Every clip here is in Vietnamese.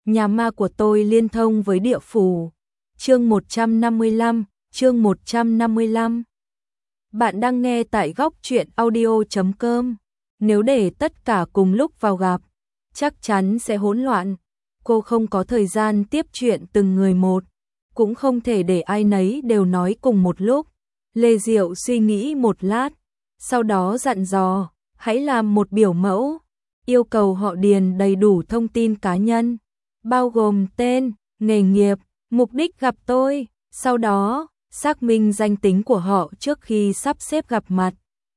Nhà ma của tôi liên thông với địa phủ. Chương 155. Bạn đang nghe tại góc truyện audio.com. Nếu để tất cả cùng lúc vào gặp, chắc chắn sẽ hỗn loạn. Cô không có thời gian tiếp chuyện từng người một, cũng không thể để ai nấy đều nói cùng một lúc. Lê Diệu suy nghĩ một lát, sau đó dặn dò, hãy làm một biểu mẫu, yêu cầu họ điền đầy đủ thông tin cá nhân, bao gồm tên, nghề nghiệp, mục đích gặp tôi, sau đó xác minh danh tính của họ trước khi sắp xếp gặp mặt.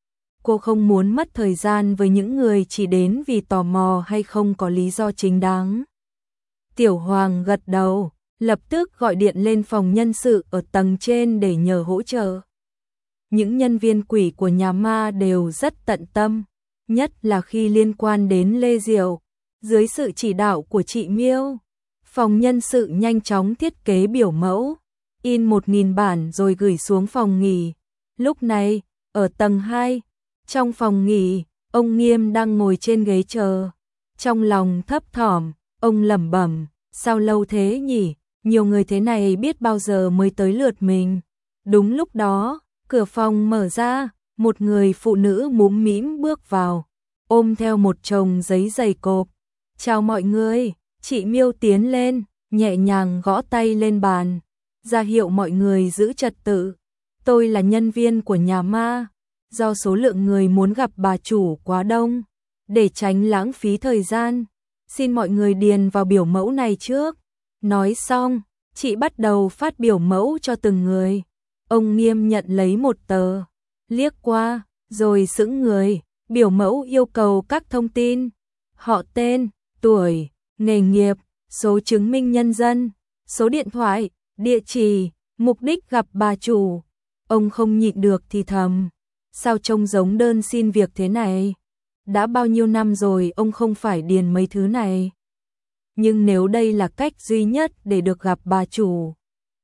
Cô không muốn mất thời gian với những người chỉ đến vì tò mò hay không có lý do chính đáng. Tiểu Hoàng gật đầu, lập tức gọi điện lên phòng nhân sự ở tầng trên để nhờ hỗ trợ. Những nhân viên quỷ của nhà ma đều rất tận tâm, nhất là khi liên quan đến Lê Diệu. Dưới sự chỉ đạo của chị Miêu, phòng nhân sự nhanh chóng thiết kế biểu mẫu, in 1000 bản rồi gửi xuống phòng nghỉ. Lúc này, ở tầng 2, trong phòng nghỉ, ông Nghiêm đang ngồi trên ghế chờ. Trong lòng thấp thỏm, ông lẩm bẩm, sao lâu thế nhỉ, nhiều người thế này biết bao giờ mới tới lượt mình. Đúng lúc đó, cửa phòng mở ra, một người phụ nữ múm mĩm bước vào, ôm theo một chồng giấy dày cộp. Chào mọi người, chị Miêu tiến lên, nhẹ nhàng gõ tay lên bàn, ra hiệu mọi người giữ trật tự. Tôi là nhân viên của nhà ma, do số lượng người muốn gặp bà chủ quá đông, để tránh lãng phí thời gian, xin mọi người điền vào biểu mẫu này trước. Nói xong, chị bắt đầu phát biểu mẫu cho từng người. Ông Nghiêm nhận lấy một tờ, liếc qua, rồi sững người. Biểu mẫu yêu cầu các thông tin, họ tên, tuổi, nghề nghiệp, số chứng minh nhân dân, số điện thoại, địa chỉ, mục đích gặp bà chủ. Ông không nhịn được thì thầm, sao trông giống đơn xin việc thế này? Đã bao nhiêu năm rồi ông không phải điền mấy thứ này. Nhưng nếu đây là cách duy nhất để được gặp bà chủ,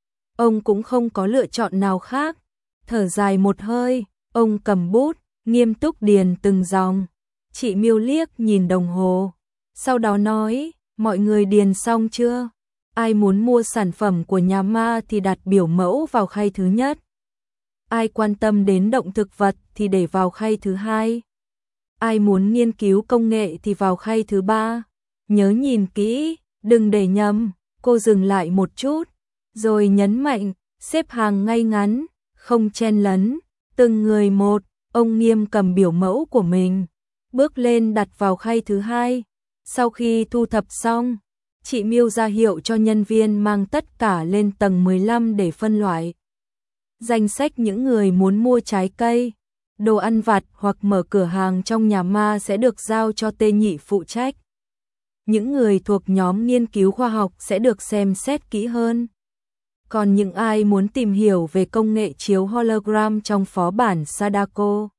ông cũng không có lựa chọn nào khác. Thở dài một hơi, ông cầm bút, nghiêm túc điền từng dòng. Chị Miêu liếc nhìn đồng hồ, sau đó nói, mọi người điền xong chưa? Ai muốn mua sản phẩm của nhà ma thì đặt biểu mẫu vào khay thứ nhất. Ai quan tâm đến động thực vật thì để vào khay thứ hai. Ai muốn nghiên cứu công nghệ thì vào khay thứ ba. Nhớ nhìn kỹ, đừng để nhầm. Cô dừng lại một chút, rồi nhấn mạnh, xếp hàng ngay ngắn, không chen lấn, từng người một. Ông Nghiêm cầm biểu mẫu của mình, bước lên đặt vào khay thứ hai. Sau khi thu thập xong, chị Miêu ra hiệu cho nhân viên mang tất cả lên tầng 15 để phân loại. Danh sách những người muốn mua trái cây, đồ ăn vặt hoặc mở cửa hàng trong nhà ma sẽ được giao cho Tê Nhị phụ trách. Những người thuộc nhóm nghiên cứu khoa học sẽ được xem xét kỹ hơn. Còn những ai muốn tìm hiểu về công nghệ chiếu hologram trong phó bản Sadako,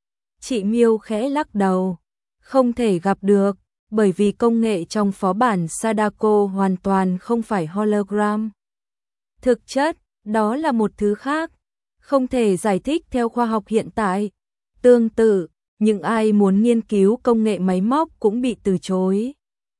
chị Miêu khẽ lắc đầu, không thể gặp được, bởi vì công nghệ trong phó bản Sadako hoàn toàn không phải hologram. Thực chất, đó là một thứ khác, không thể giải thích theo khoa học hiện tại. Tương tự, những ai muốn nghiên cứu công nghệ máy móc cũng bị từ chối.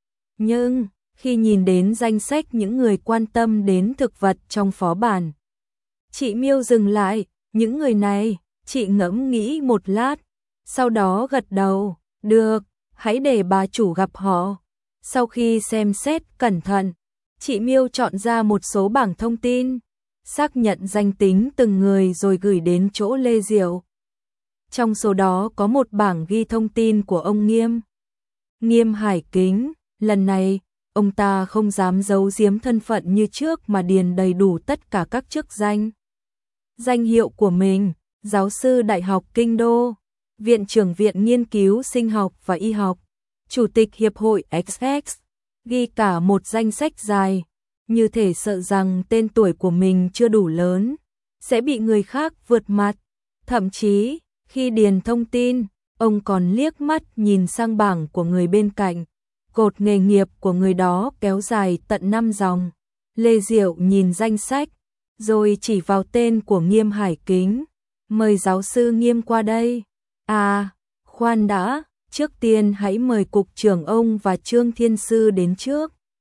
Nhưng, khi nhìn đến danh sách những người quan tâm đến thực vật trong phó bản, chị Miêu dừng lại, những người này, chị ngẫm nghĩ một lát, sau đó gật đầu, được, hãy để bà chủ gặp họ. Sau khi xem xét cẩn thận, chị Miêu chọn ra một số bảng thông tin, xác nhận danh tính từng người rồi gửi đến chỗ Lê Diệu. Trong số đó có một bảng ghi thông tin của ông Nghiêm. Nghiêm Hải Kính, lần này, ông ta không dám giấu giếm thân phận như trước mà điền đầy đủ tất cả các chức danh. Danh hiệu của mình, giáo sư Đại học Kinh Đô, Viện trưởng Viện Nghiên cứu Sinh học và Y học, Chủ tịch Hiệp hội XX, ghi cả một danh sách dài, như thể sợ rằng tên tuổi của mình chưa đủ lớn, sẽ bị người khác vượt mặt. Thậm chí, khi điền thông tin, ông còn liếc mắt nhìn sang bảng của người bên cạnh, cột nghề nghiệp của người đó kéo dài tận 5 dòng. Lê Diệu nhìn danh sách, rồi chỉ vào tên của Nghiêm Hải Kính, mời giáo sư Nghiêm qua đây. À, khoan đã, trước tiên hãy mời cục trưởng ông và Trương Thiên Sư đến trước.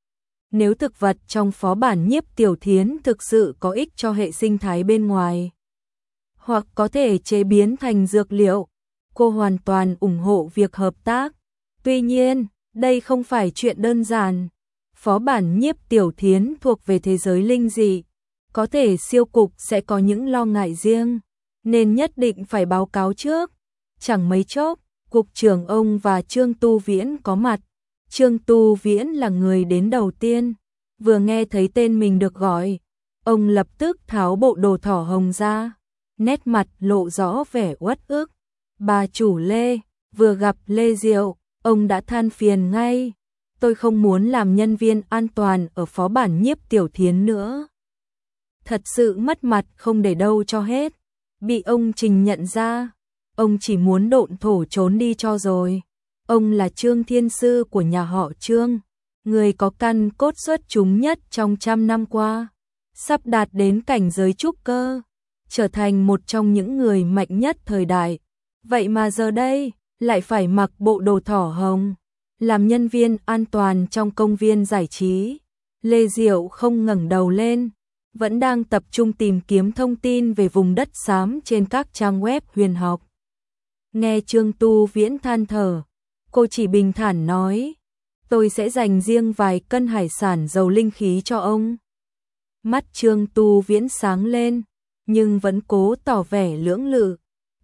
Nếu thực vật trong phó bản Nhiếp Tiểu Thiến thực sự có ích cho hệ sinh thái bên ngoài, hoặc có thể chế biến thành dược liệu, cô hoàn toàn ủng hộ việc hợp tác. Tuy nhiên, đây không phải chuyện đơn giản. Phó bản Nhiếp Tiểu Thiến thuộc về thế giới linh dị, có thể siêu cục sẽ có những lo ngại riêng, nên nhất định phải báo cáo trước. Chẳng mấy chốc, cục trưởng ông và Trương Tu Viễn có mặt. Trương Tu Viễn là người đến đầu tiên, vừa nghe thấy tên mình được gọi, ông lập tức tháo bộ đồ thỏ hồng ra, nét mặt lộ rõ vẻ uất ức. Bà chủ Lê, vừa gặp Lê Diệu, ông đã than phiền ngay. Tôi không muốn làm nhân viên an toàn ở phó bản Nhiếp Tiểu Thiến nữa. Thật sự mất mặt không để đâu cho hết. Bị ông Trình nhận ra, ông chỉ muốn độn thổ trốn đi cho rồi. Ông là Trương Thiên Sư của nhà họ Trương, người có căn cốt xuất chúng nhất trong 100 năm qua, sắp đạt đến cảnh giới trúc cơ, trở thành một trong những người mạnh nhất thời đại. Vậy mà giờ đây, lại phải mặc bộ đồ thỏ hồng, làm nhân viên an toàn trong công viên giải trí. Lê Diệu không ngẩng đầu lên, vẫn đang tập trung tìm kiếm thông tin về vùng đất xám trên các trang web huyền học. Nghe Trương Tu Viễn than thở, cô chỉ bình thản nói, tôi sẽ dành riêng vài cân hải sản giàu linh khí cho ông. Mắt Trương Tu Viễn sáng lên, nhưng vẫn cố tỏ vẻ lưỡng lự.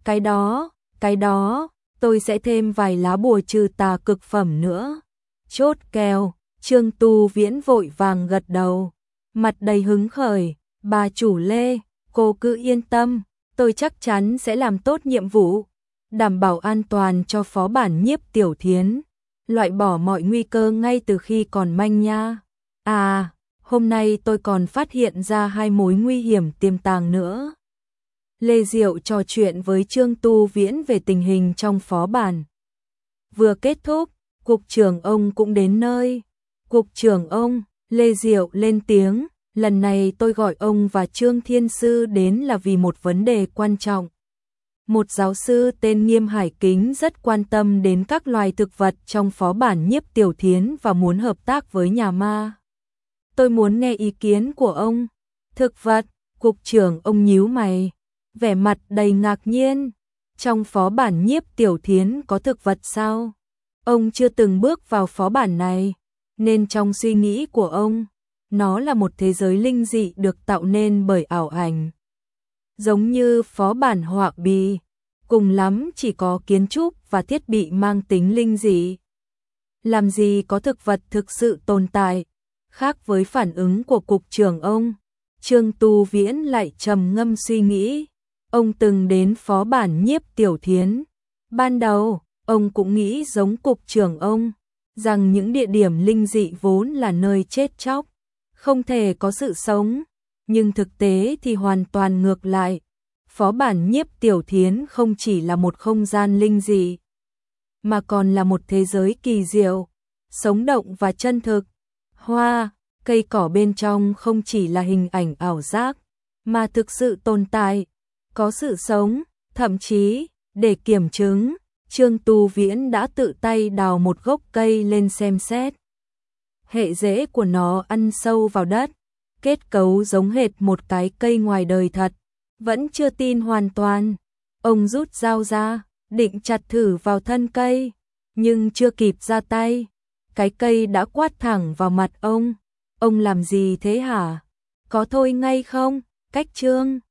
Cái đó, tôi sẽ thêm vài lá bùa trừ tà cực phẩm nữa. Chốt kèo, Trương Tu Viễn vội vàng gật đầu, mặt đầy hứng khởi. Bà chủ Lê, cô cứ yên tâm, tôi chắc chắn sẽ làm tốt nhiệm vụ, đảm bảo an toàn cho phó bản Nhiếp Tiểu Thiến, loại bỏ mọi nguy cơ ngay từ khi còn manh nha. À, hôm nay tôi còn phát hiện ra 2 mối nguy hiểm tiềm tàng nữa. Lê Diệu trò chuyện với Trương Tu Viễn về tình hình trong phó bản. Vừa kết thúc, cục trưởng ông cũng đến nơi. Cục trưởng ông, Lê Diệu lên tiếng, lần này tôi gọi ông và Trương Thiên Sư đến là vì một vấn đề quan trọng. Một giáo sư tên Nghiêm Hải Kính rất quan tâm đến các loài thực vật trong phó bản Nhiếp Tiểu Thiến và muốn hợp tác với nhà ma. Tôi muốn nghe ý kiến của ông. Thực vật, cục trưởng ông nhíu mày, vẻ mặt đầy ngạc nhiên. Trong phó bản Nhiếp Tiểu Thiến có thực vật sao? Ông chưa từng bước vào phó bản này, nên trong suy nghĩ của ông, nó là một thế giới linh dị được tạo nên bởi ảo ảnh. Giống như phó bản Họa Bì, cùng lắm chỉ có kiến trúc và thiết bị mang tính linh dị. Làm gì có thực vật thực sự tồn tại? Khác với phản ứng của cục trưởng ông, Trương Tu Viễn lại trầm ngâm suy nghĩ. Ông từng đến phó bản Nhiếp Tiểu Thiến. Ban đầu, ông cũng nghĩ giống cục trưởng ông, rằng những địa điểm linh dị vốn là nơi chết chóc, không thể có sự sống. Nhưng thực tế thì hoàn toàn ngược lại. Phó bản Nhiếp Tiểu Thiến không chỉ là một không gian linh dị, mà còn là một thế giới kỳ diệu, sống động và chân thực. Hoa, cây cỏ bên trong không chỉ là hình ảnh ảo giác, mà thực sự tồn tại, có sự sống. Thậm chí, để kiểm chứng, Trương Tu Viễn đã tự tay đào một gốc cây lên xem xét. Hệ rễ của nó ăn sâu vào đất, kết cấu giống hệt một cái cây ngoài đời thật. Vẫn chưa tin hoàn toàn, ông rút dao ra, định chặt thử vào thân cây, nhưng chưa kịp ra tay, cái cây đã quát thẳng vào mặt ông. Ông làm gì thế hả? Có thôi ngay không? Cách Trương